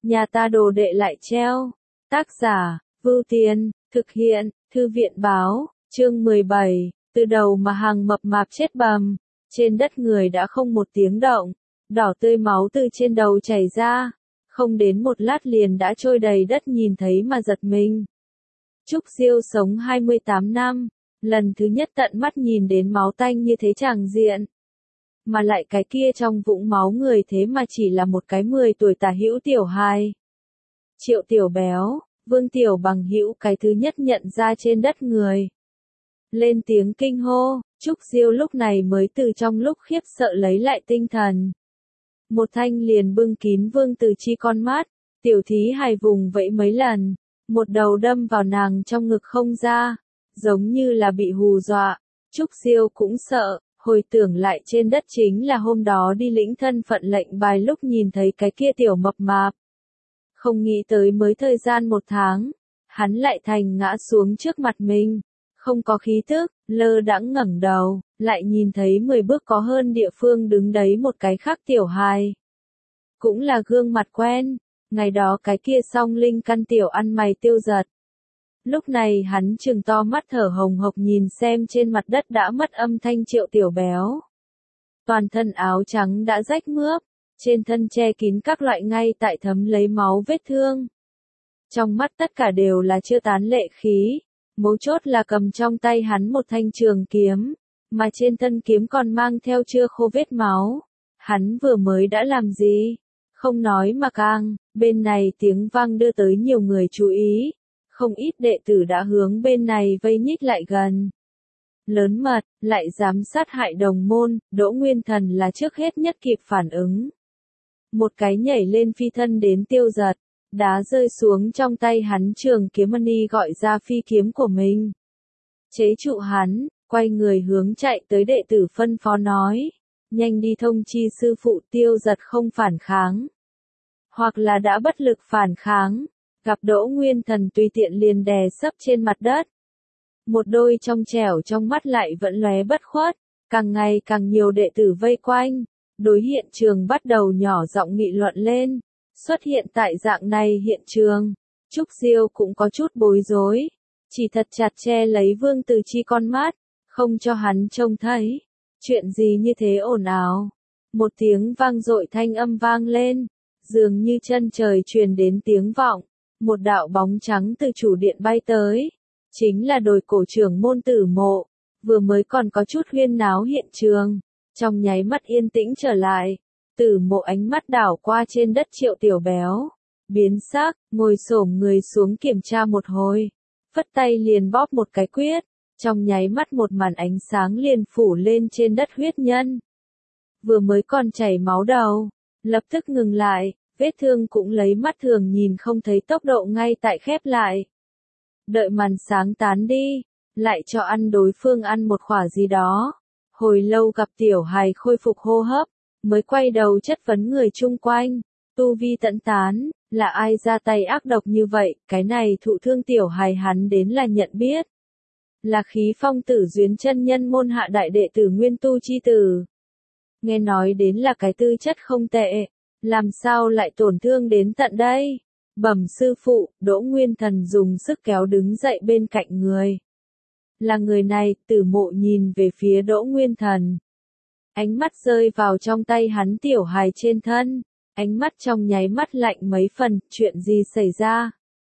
nhà ta đồ đệ lại treo. Tác giả, Vưu Tiên, thực hiện, Thư viện báo, chương 17, từ đầu mà hàng mập mạp chết bầm. Trên đất người đã không một tiếng động, đỏ tươi máu từ trên đầu chảy ra, không đến một lát liền đã trôi đầy đất, nhìn thấy mà giật mình. Trúc Diêu sống 28 năm, lần thứ nhất tận mắt nhìn đến máu tanh như thế tràng diện. Mà lại cái kia trong vũng máu người thế mà chỉ là một cái 10 tuổi tả hữu tiểu hài. Triệu Tiểu Béo, Vương Tiểu Bằng hữu cái thứ nhất nhận ra trên đất người. Lên tiếng kinh hô, Trúc Diêu lúc này mới từ trong lúc khiếp sợ lấy lại tinh thần. Một thanh liền bưng kín Vương Từ Chi con mắt, tiểu thí hài vùng vẫy mấy lần, một đầu đâm vào nàng trong ngực không ra, giống như là bị hù dọa. Trúc Diêu cũng sợ, hồi tưởng lại trên đất chính là hôm đó đi lĩnh thân phận lệnh bài lúc nhìn thấy cái kia tiểu mập mạp. Không nghĩ tới mới thời gian 1 tháng, hắn lại thành ngã xuống trước mặt mình, không có khí tức, lơ đãng ngẩng đầu, lại nhìn thấy 10 bước có hơn địa phương đứng đấy một cái khác tiểu hài. Cũng là gương mặt quen, ngày đó cái kia song linh căn tiểu ăn mày Tiêu Giật. Lúc này hắn trừng to mắt thở hồng hộc nhìn xem trên mặt đất đã mất âm thanh Triệu Tiểu Béo. Toàn thân áo trắng đã rách mướp, trên thân che kín các loại ngay tại thấm lấy máu vết thương. Trong mắt tất cả đều là chưa tán lệ khí, mấu chốt là cầm trong tay hắn một thanh trường kiếm, mà trên thân kiếm còn mang theo chưa khô vết máu. Hắn vừa mới đã làm gì? Không nói mà càng, bên này tiếng vang đưa tới nhiều người chú ý. Không ít đệ tử đã hướng bên này vây nhích lại gần. Lớn mật, lại dám sát hại đồng môn, Đỗ Nguyên Thần là trước hết nhất kịp phản ứng. Một cái nhảy lên phi thân đến Tiêu Giật, đá rơi xuống trong tay hắn trường kiếm mani gọi ra phi kiếm của mình. Chế trụ hắn, quay người hướng chạy tới đệ tử phân phó nói, nhanh đi thông chi sư phụ. Tiêu Giật không phản kháng, hoặc là đã bất lực phản kháng. Gặp Đỗ Nguyên Thần tùy tiện liền đè sấp trên mặt đất. Một đôi trong trẻo trong mắt lại vẫn lóe bất khuất, càng ngày càng nhiều đệ tử vây quanh, đối hiện trường bắt đầu nhỏ giọng nghị luận lên. Xuất hiện tại dạng này hiện trường, Trúc Diêu cũng có chút bối rối, chỉ thật chặt che lấy Vương Từ Chi con mắt, không cho hắn trông thấy. Chuyện gì như thế ồn ào? Một tiếng vang dội thanh âm vang lên, dường như chân trời truyền đến tiếng vọng. Một đạo bóng trắng từ chủ điện bay tới, chính là Đồi Cổ trưởng môn Tử Mộ. Vừa mới còn có chút huyên náo hiện trường, trong nháy mắt yên tĩnh trở lại. Tử Mộ ánh mắt đảo qua trên đất Triệu Tiểu Béo, biến sắc, ngồi xổm người xuống kiểm tra một hồi, phất tay liền bóp một cái quyết, trong nháy mắt một màn ánh sáng liền phủ lên trên đất huyết nhân. Vừa mới còn chảy máu đầu, lập tức ngừng lại. Vết thương cũng lấy mắt thường nhìn không thấy tốc độ ngay tại khép lại. Đợi màn sáng tán đi, lại cho ăn đối phương ăn một khỏa gì đó. Hồi lâu gặp tiểu hài khôi phục hô hấp, mới quay đầu chất vấn người chung quanh. Tu vi tận tán, là ai ra tay ác độc như vậy? Cái này thụ thương tiểu hài hắn đến là nhận biết. Là Khí Phong Tử Duyến chân nhân môn hạ đại đệ tử Nguyên Tu chi tử. Nghe nói đến là cái tư chất không tệ. Làm sao lại tổn thương đến tận đây? Bẩm sư phụ, Đỗ Nguyên Thần dùng sức kéo đứng dậy bên cạnh người. Là người này. Tử Mộ nhìn về phía Đỗ Nguyên Thần. Ánh mắt rơi vào trong tay hắn tiểu hài trên thân. Ánh mắt trong nháy mắt lạnh mấy phần, chuyện gì xảy ra?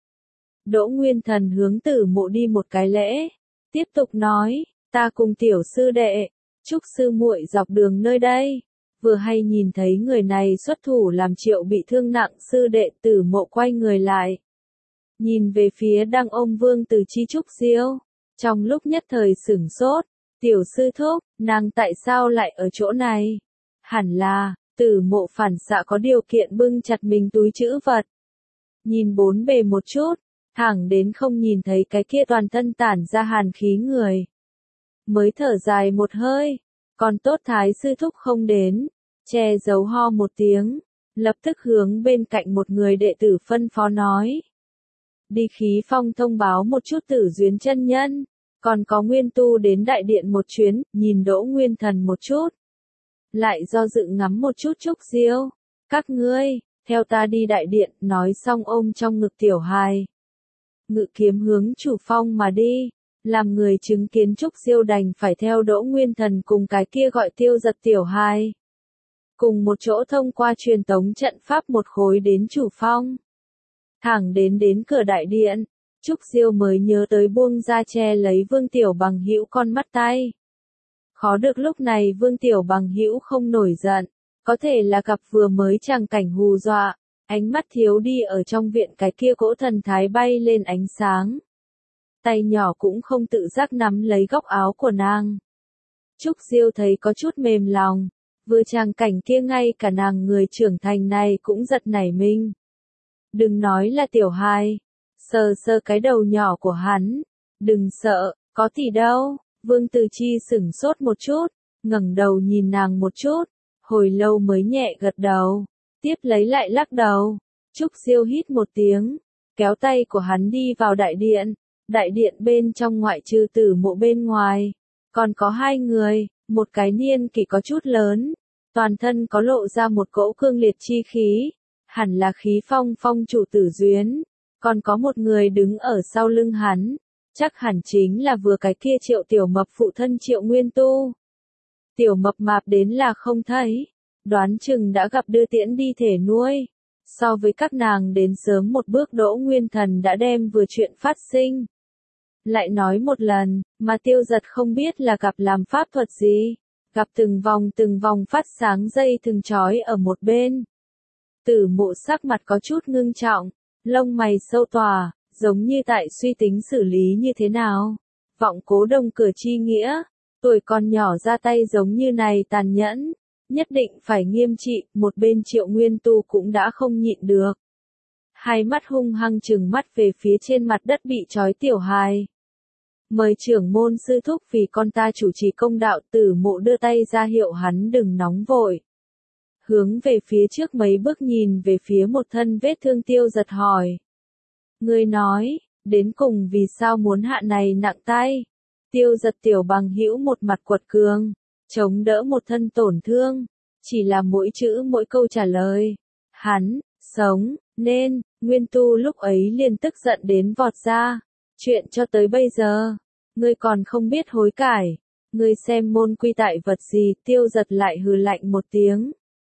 Đỗ Nguyên Thần hướng Tử Mộ đi một cái lễ, tiếp tục nói, ta cùng tiểu sư đệ, Trúc sư muội dọc đường nơi đây. Vừa hay nhìn thấy người này xuất thủ làm Triệu bị thương nặng sư đệ. Tử Mộ quay người lại, nhìn về phía đang ôm Vương Từ Chi Trúc Diêu, trong lúc nhất thời sửng sốt. Tiểu sư thúc, nàng tại sao lại ở chỗ này? Hẳn là, Tử Mộ phản xạ có điều kiện bưng chặt mình túi trữ vật. Nhìn bốn bề một chút, thẳng đến không nhìn thấy cái kia toàn thân tản ra hàn khí người. Mới thở dài một hơi, còn tốt Thái sư thúc không đến. Che giấu ho một tiếng, lập tức hướng bên cạnh một người đệ tử phân phó nói. Đi Khí Phong thông báo một chút Tử Duyến chân nhân, còn có Nguyên Tu đến đại điện một chuyến. Nhìn Đỗ Nguyên Thần một chút, lại do dự ngắm một chút Trúc Diêu. Các ngươi, theo ta đi đại điện, nói xong ôm trong ngực tiểu hài. Ngự kiếm hướng chủ phong mà đi, làm người chứng kiến Trúc Diêu đành phải theo Đỗ Nguyên Thần cùng cái kia gọi Tiêu Giật tiểu hài. Cùng một chỗ thông qua truyền tống trận pháp một khối đến chủ phong. Thẳng đến cửa đại điện, Trúc Diêu mới nhớ tới buông ra che lấy Vương Tiểu Bằng Hữu con mắt tay. Khó được lúc này Vương Tiểu Bằng Hữu không nổi giận, có thể là gặp vừa mới tràng cảnh hù dọa, ánh mắt thiếu đi ở trong viện cái kia cỗ thần thái bay lên ánh sáng. Tay nhỏ cũng không tự giác nắm lấy góc áo của nàng. Trúc Diêu thấy có chút mềm lòng, vừa tràng cảnh kia ngay cả nàng người trưởng thành này cũng giật nảy mình. Đừng nói là tiểu hài, sờ sờ cái đầu nhỏ của hắn, đừng sợ, có gì đâu. Vương Từ Chi sửng sốt một chút, ngẩng đầu nhìn nàng một chút, hồi lâu mới nhẹ gật đầu, tiếp lấy lại lắc đầu. Trúc Diêu hít một tiếng, kéo tay của hắn đi vào đại điện bên trong ngoại trừ Tử Mộ bên ngoài, còn có hai người, một cái niên kỷ có chút lớn, toàn thân có lộ ra một cỗ cương liệt chi khí, hẳn là khí phong phong chủ Tử Duyến, còn có một người đứng ở sau lưng hắn. Chắc hẳn chính là vừa cái kia Triệu Tiểu Mập phụ thân Triệu Nguyên Tu. Tiểu Mập mạp đến là không thấy, đoán chừng đã gặp đưa tiễn đi thể nuôi. So với các nàng đến sớm một bước Đỗ Nguyên Thần đã đem vừa chuyện phát sinh. Lại nói một lần, mà Tiêu Giật không biết là gặp làm pháp thuật gì, gặp từng vòng phát sáng dây thừng trói ở một bên. Tử Mộ sắc mặt có chút ngưng trọng, lông mày sâu tỏa. Giống như tại suy tính xử lý như thế nào. Vọng Cố Đông cửa chi nghĩa, tuổi còn nhỏ ra tay giống như này tàn nhẫn, nhất định phải nghiêm trị, một bên Triệu Nguyên Tu cũng đã không nhịn được. Hai mắt hung hăng trừng mắt về phía trên mặt đất bị trói tiểu hài. Mời trưởng môn sư thúc vì con ta chủ trì công đạo. Tử Mộ đưa tay ra hiệu hắn đừng nóng vội. Hướng về phía trước mấy bước nhìn về phía một thân vết thương Tiêu Giật hỏi. Ngươi nói, đến cùng vì sao muốn hạ này nặng tay? Tiêu Giật tiểu bằng hữu một mặt quật cường, chống đỡ một thân tổn thương, chỉ là mỗi chữ mỗi câu trả lời. Hắn, sống, nên, Nguyên Tu lúc ấy liền tức giận đến vọt ra. Chuyện cho tới bây giờ, ngươi còn không biết hối cải, ngươi xem môn quy tại vật gì? Tiêu Giật lại hừ lạnh một tiếng.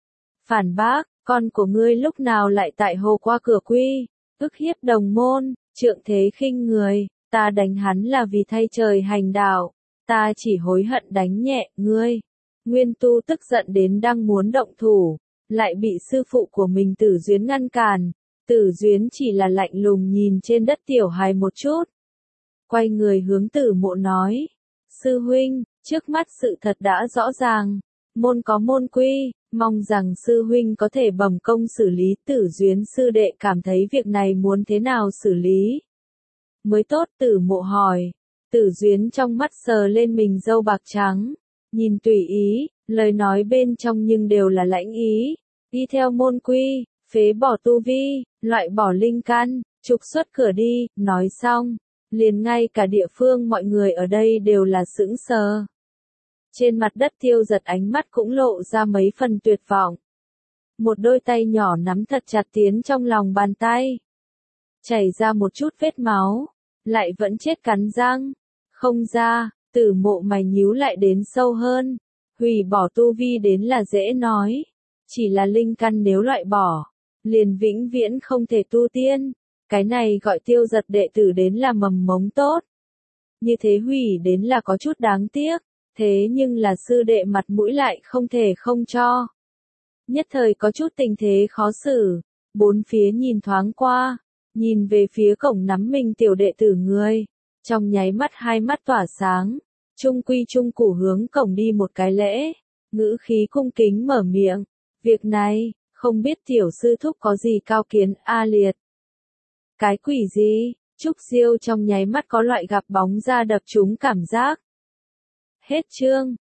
Phản bác, con của ngươi lúc nào lại tại hồ qua cửa quy? Ức hiếp đồng môn, trượng thế khinh người, ta đánh hắn là vì thay trời hành đạo, ta chỉ hối hận đánh nhẹ ngươi. Nguyên Tu tức giận đến đang muốn động thủ, lại bị sư phụ của mình Tử Duyến ngăn cản. Tử Duyến chỉ là lạnh lùng nhìn trên đất tiểu hài một chút. Quay người hướng Tử Mộ nói, sư huynh, trước mắt sự thật đã rõ ràng, môn có môn quy. Mong rằng sư huynh có thể bẩm công xử lý. Tử Duyến sư đệ cảm thấy việc này muốn thế nào xử lý mới tốt? Tử Mộ hỏi. Tử Duyến trong mắt sờ lên mình râu bạc trắng, nhìn tùy ý, lời nói bên trong nhưng đều là lãnh ý. Đi theo môn quy, phế bỏ tu vi, loại bỏ linh căn, trục xuất cửa đi. Nói xong, liền ngay cả địa phương mọi người ở đây đều là sững sờ. Trên mặt đất Tiêu Giật ánh mắt cũng lộ ra mấy phần tuyệt vọng. Một đôi tay nhỏ nắm thật chặt tiến trong lòng bàn tay. Chảy ra một chút vết máu, lại vẫn chết cắn răng. Không ra, Tử Mộ mày nhíu lại đến sâu hơn. Hủy bỏ tu vi đến là dễ nói. Chỉ là linh căn nếu loại bỏ, liền vĩnh viễn không thể tu tiên. Cái này gọi Tiêu Giật đệ tử đến là mầm mống tốt. Như thế hủy đến là có chút đáng tiếc. Thế nhưng là sư đệ mặt mũi lại không thể không cho. Nhất thời có chút tình thế khó xử, bốn phía nhìn thoáng qua, nhìn về phía cổng nắm mình tiểu đệ tử người, trong nháy mắt hai mắt tỏa sáng, trung quy trung củ hướng cổng đi một cái lễ, ngữ khí cung kính mở miệng, việc này, không biết tiểu sư thúc có gì cao kiến? A liệt. Cái quỷ gì? Trúc Diêu trong nháy mắt có loại gặp bóng ra đập trúng cảm giác. Hết chương.